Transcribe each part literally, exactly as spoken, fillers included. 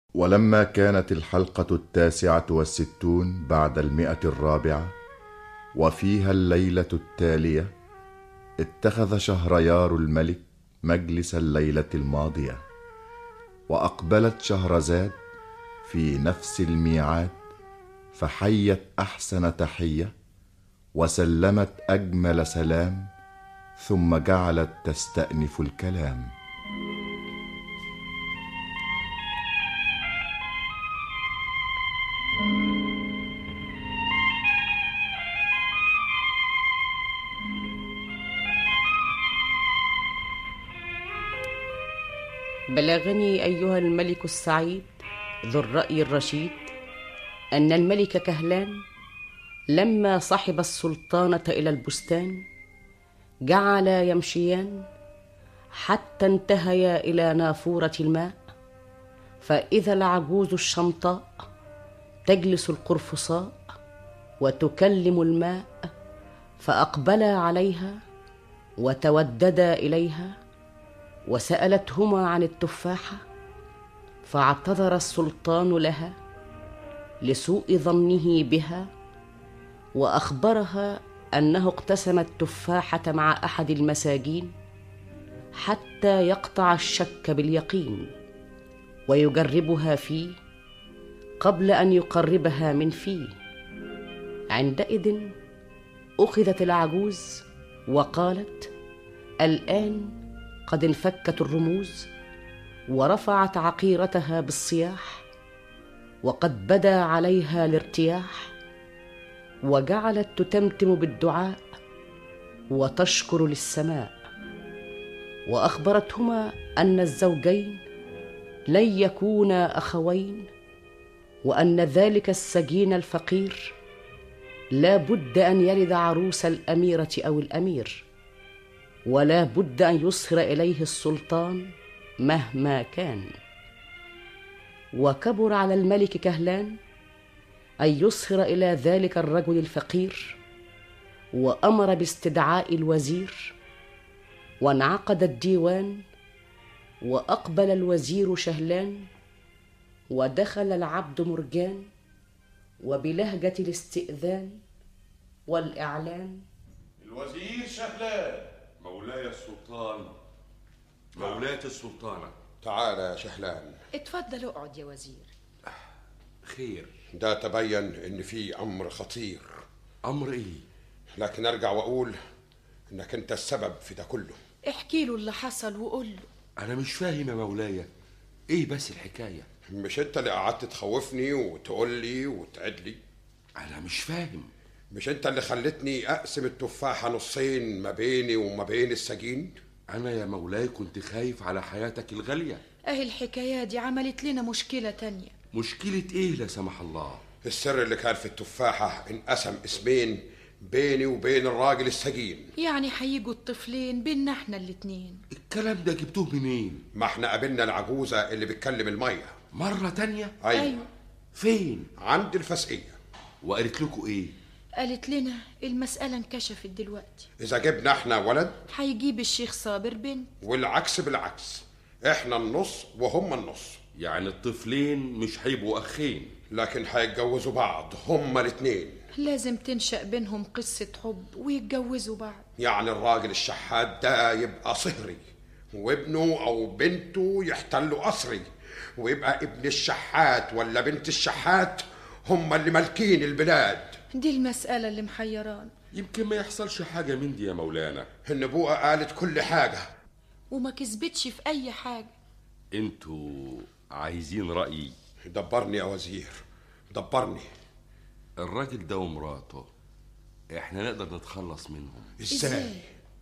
ولما كانت الحلقة التاسعة والستون بعد المئة الرابعة وفيها الليلة التالية، اتخذ شهريار الملك مجلس الليلة الماضية، وأقبلت شهرزاد في نفس الميعاد، فحيت أحسن تحية وسلمت أجمل سلام، ثم جعلت تستأنف الكلام. بلغني أيها الملك السعيد ذو الرأي الرشيد أن الملك كهلان لما صحب السلطانة إلى البستان جعلا يمشيان حتى انتهيا إلى نافورة الماء، فإذا العجوز الشمطاء تجلس القرفصاء وتكلم الماء، فأقبلا عليها وتوددا إليها وسألتهما عن التفاحة، فاعتذر السلطان لها لسوء ظنه بها، وأخبرها أنه اقتسم التفاحة مع أحد المساجين حتى يقطع الشك باليقين ويجربها فيه قبل أن يقربها من فيه. عندئذ أخذت العجوز وقالت: الآن قد انفكت الرموز، ورفعت عقيرتها بالصياح، وقد بدا عليها الارتياح، وجعلت تتمتم بالدعاء وتشكر للسماء، وأخبرتهما أن الزوجين لن يكونا أخوين، وأن ذلك السجين الفقير لا بد أن يلد عروس الأميرة أو الأمير، ولا بد أن يصهر إليه السلطان مهما كان. وكبر على الملك كهلان أن يصهر إلى ذلك الرجل الفقير، وأمر باستدعاء الوزير، وانعقد الديوان، وأقبل الوزير شهلان، ودخل العبد مرجان، وبلهجة الاستئذان والإعلان: الوزير شهلان. مولاي السلطان، مولاة السلطانة. تعال يا شهلان. اتفضل اقعد يا وزير. خير؟ ده تبين ان في امر خطير. امر ايه؟ لكن ارجع واقول انك انت السبب في ده كله. احكي له اللي حصل وقول له. انا مش فاهم يا مولاي، ايه بس الحكاية؟ مش انت اللي قعدت تخوفني وتقول لي وتعد لي؟ انا مش فاهم. مش انت اللي خلتني اقسم التفاحة نصين ما بيني وما بين السجين؟ انا يا مولاي كنت خايف على حياتك الغالية. اهي الحكاية دي عملت لنا مشكلة تانية. مشكلة ايه لا سمح الله؟ السر اللي كان في التفاحة انقسم اسمين بيني وبين الراجل السجين. يعني هيجوا الطفلين بيننا احنا الاتنين. الكلام ده جبتوه منين؟ ما احنا قابلنا العجوزة اللي بتكلم المية مرة تانية. ايوه, أيوة. فين؟ عند الفسقية. وقالت لكم ايه؟ قالت لنا المسألة انكشفت دلوقتي، اذا جبنا احنا ولد هيجيب الشيخ صابر بنت، والعكس بالعكس، احنا النص وهم النص. يعني الطفلين مش هيبقوا اخين، لكن هيتجوزوا بعض هما الاتنين. لازم تنشأ بينهم قصة حب ويتجوزوا بعض. يعني الراجل الشحات ده يبقى صهري، وابنه او بنته يحتلوا قصري، ويبقى ابن الشحات ولا بنت الشحات هما اللي مالكين البلاد. دي المسألة اللي محيران. يمكن ما يحصلش حاجة من دي يا مولانا. النبوءة قالت كل حاجة وما كسبتش في أي حاجة. انتوا عايزين رأيي؟ دبرني يا وزير، دبرني. الراجل ده ومراته احنا نقدر نتخلص منهم. ازاي؟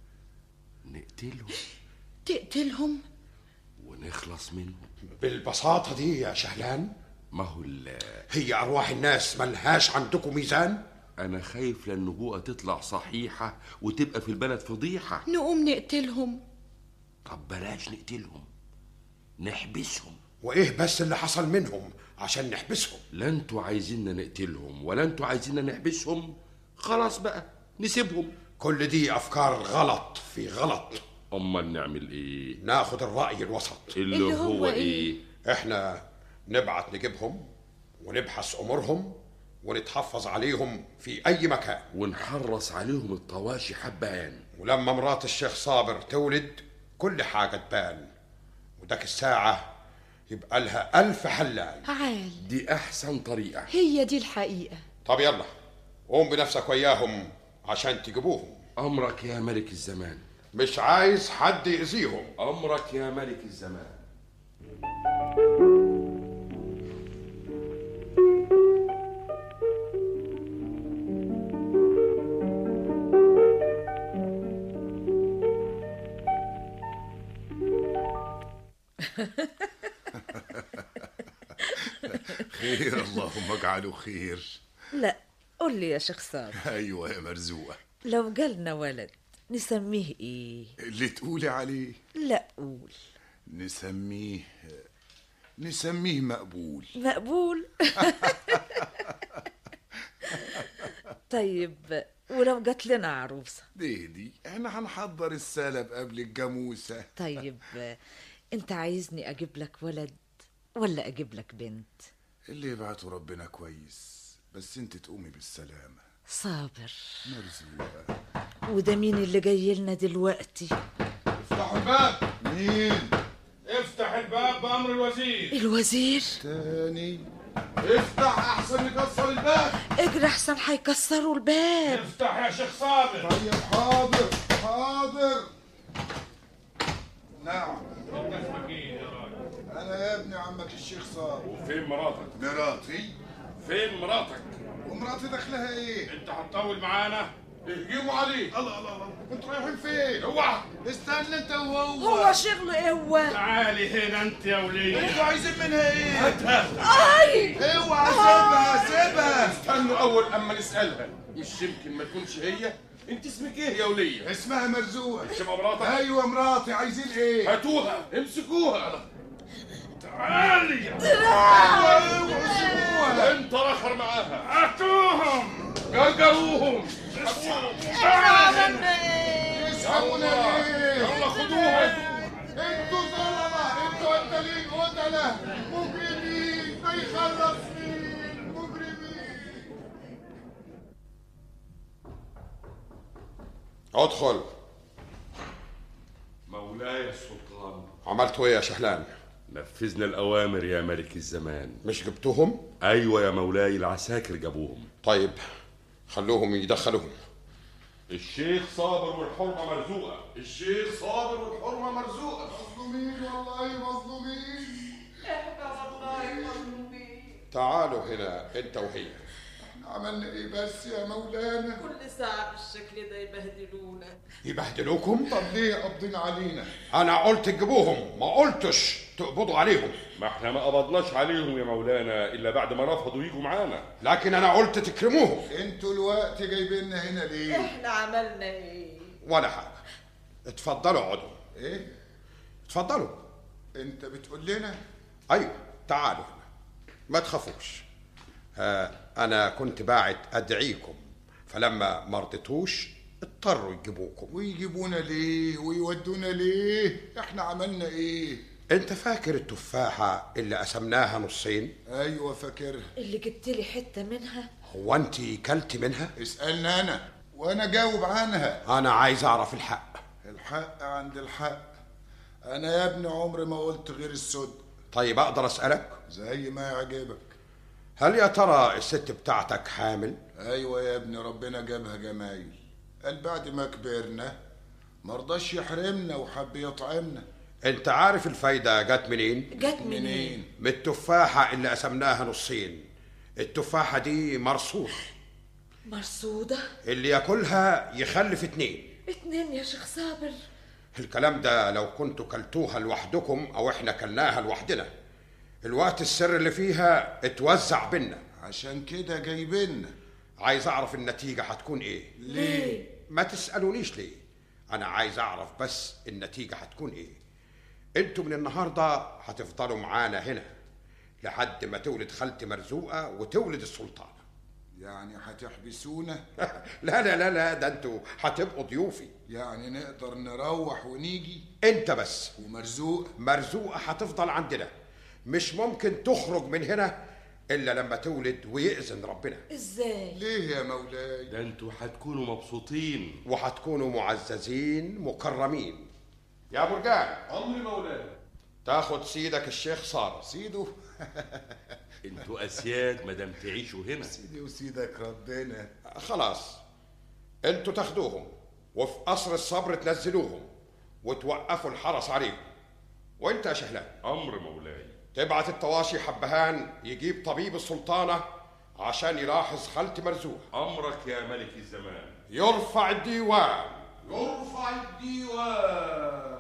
نقتلهم. تقتلهم؟ ونخلص منهم بالبساطة دي يا شهلان؟ ما هو هي أرواح الناس ملهاش عندكم ميزان؟ أنا خايف للنبوءة تطلع صحيحة وتبقى في البلد فضيحة. نقوم نقتلهم؟ طب بلاش نقتلهم، نحبسهم. وإيه بس اللي حصل منهم عشان نحبسهم؟ لا انتوا عايزيننا نقتلهم ولا انتوا عايزيننا نحبسهم. خلاص بقى نسيبهم. كل دي أفكار غلط في غلط. أمال نعمل إيه؟ ناخد الرأي الوسط. اللي, اللي هو, هو إيه؟ إحنا نبعت نجيبهم ونبحث امورهم ونتحفظ عليهم في اي مكان، ونحرص عليهم الطواشي حبان. ولما مرات الشيخ صابر تولد كل حاجة تبان، وداك الساعة يبقى لها ألف حلال. عال دي أحسن طريقة، هي دي الحقيقة. طب يلا قوم بنفسك وياهم عشان تجيبوهم. أمرك يا ملك الزمان. مش عايز حد يأذيهم. أمرك يا ملك الزمان. خير، اللهم اجعله خير. لا قول لي يا شيخ صابر. ايوه يا مرزوقه. لو جالنا ولد نسميه ايه؟ اللي تقولي عليه. لا قول. نسميه نسميه مقبول. مقبول. طيب ولو جات لنا عروسه؟ دي دي احنا هنحضر السلب قبل الجاموسه. طيب انت عايزني اجيب لك ولد ولا اجيب لك بنت؟ اللي يبعته ربنا كويس، بس انت تقومي بالسلامه. صابر. مرزوقه. وده مين اللي جاي لنا دلوقتي؟ افتحوا الباب. مين؟ افتح الباب بأمر الوزير. الوزير تاني؟ افتح احسن يكسر الباب. اجري احسن هيكسروا الباب. افتح يا شيخ صابر. طيب حاضر حاضر. نعم. انت اسمك ايه يا راجل؟ انا يا ابني عمك الشيخ صابر. وفين مراتك؟ مراتي؟ فين مراتك؟ ومراتي دخلها ايه؟ انت هتطول معانا؟ اهجموا عليه. الله الله الله، انتوا رايحين فين؟ اوعى استنى انت وهو. هو شغله ايه هو؟ تعالي هنا انت يا وليه. انتوا عايزين منها ايه؟ هاتها. اي اوعى سيبها سيبها. استنوا اول اما نسألها، مش يمكن ما تكونش هي. انت اسمك ايه يا وليه؟ اسمها مرزوقه. تبقى مراتك؟ ايوه مراتي. عايزين ايه؟ هاتوها امسكوها. تعالي. اوعوا سيبوها. انت رخر معاها. هاتوهم جرجروهم. يسحبونا ليه؟ يلا خدوها. انتوا ظلمه. انتوا قتالين قتله مجرمين. ما يخلص مين؟ مجرمين. ادخل. مولاي السلطان. عملتوا ايه يا شحلان؟ نفذنا الأوامر يا ملك الزمان. مش جبتوهم؟ أيوة يا مولاي، العساكر جابوهم. طيب خلوهم يدخلوهم. الشيخ صابر والحرمة مرزوقة. الشيخ صابر والحرمة مرزوقة. مظلومين والله مظلومين. احنا والله مظلومين. تعالوا هنا انت وهي. احنا عملنا ايه بس يا مولانا؟ كل ساعة بالشكل ده يبهدلونا. يبهدلوكم؟ طب ليه قابضين علينا؟ انا قلت تجيبوهم، ما قلتش تقبضوا عليهم. ما احنا ما قبضناش عليهم يا مولانا الا بعد ما رفضوا يجوا معانا. لكن انا قلت تكرموهم. انتوا الوقت جايبيننا هنا ليه؟ احنا عملنا ايه؟ ولا حاجه. اتفضلوا اقعدوا. ايه؟ اتفضلوا. انت بتقول لنا؟ ايوه تعالوا هنا، ما تخافوش. ها انا كنت باعت ادعيكم، فلما ما رضيتوش اضطروا يجيبوكم. ويجيبونا ليه ويودونا ليه؟ احنا عملنا ايه؟ انت فاكر التفاحه اللي قسمناها نصين؟ ايوه فاكرها. اللي جبت لي حتة منها؟ هو انت كلت منها؟ اسألنا انا وانا جاوب عنها. انا عايز اعرف الحق. الحق عند الحق. انا يا ابني عمري ما قلت غير الصدق. طيب اقدر اسالك؟ زي ما يعجبك. هل يا ترى الست بتاعتك حامل؟ ايوه يا ابني، ربنا جابها جمايل. قال بعد ما كبرنا مرضاش يحرمنا وحب يطعمنا. انت عارف الفايده جت منين؟ جت منين؟ من التفاحه اللي قسمناها نصين. التفاحه دي مرصوص، مرصودة؟ اللي ياكلها يخلف اتنين. اتنين يا شيخ صابر؟ الكلام ده لو كنتوا كلتوها لوحدكم او احنا كلناها لوحدنا. الوقت السر اللي فيها اتوزع بينا، عشان كده جايبيننا. عايز اعرف النتيجه هتكون ايه. ليه؟ ما تسالونيش ليه، انا عايز اعرف بس النتيجه هتكون ايه. انتوا من النهارده هتفضلوا معانا هنا لحد ما تولد خالتي مرزوقه وتولد السلطانه. يعني هتحبسونا؟ لا لا لا لا، ده انتوا هتبقوا ضيوفي. يعني نقدر نروح ونيجي؟ انت بس. ومرزوقه؟ مرزوقه هتفضل عندنا. مش ممكن تخرج من هنا إلا لما تولد ويأذن ربنا. ازاي؟ ليه يا مولاي؟ ده انتوا هتكونوا مبسوطين وهتكونوا معززين مكرمين. يا برجان، امري مولاي. تاخد سيدك الشيخ صار. سيده انتوا اسياد مادام تعيشوا هنا. سيدي وسيدك ربنا. خلاص، انتوا تاخدوهم وفي قصر الصبر تنزلوهم وتوقفوا الحرس عليهم. وانت يا شهلان، امر مولاي. تبعت الطواشي حبهان يجيب طبيب السلطانة عشان يلاحظ خالتي مرزوق. امرك يا ملك الزمان. يرفع الديوان. يرفع الديوان.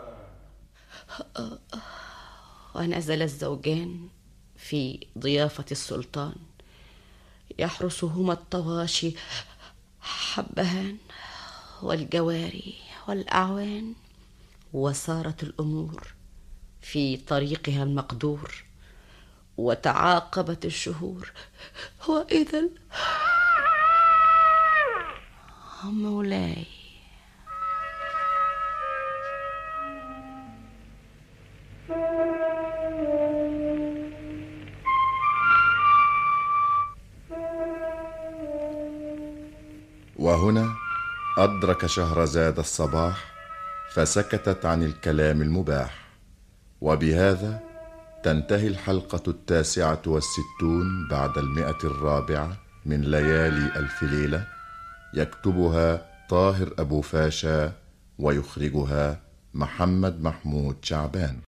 ونزل الزوجان في ضيافة السلطان، يحرسهما الطواشي حبهان والجواري والأعوان، وسارت الأمور في طريقها المقدور، وتعاقبت الشهور. وإذا مولاي وهنا أدرك شهرزاد الصباح فسكتت عن الكلام المباح. وبهذا تنتهي الحلقة التاسعة والستون بعد المئة الرابعة من ليالي ألف ليلة. يكتبها طاهر أبو فاشا ويخرجها محمد محمود شعبان.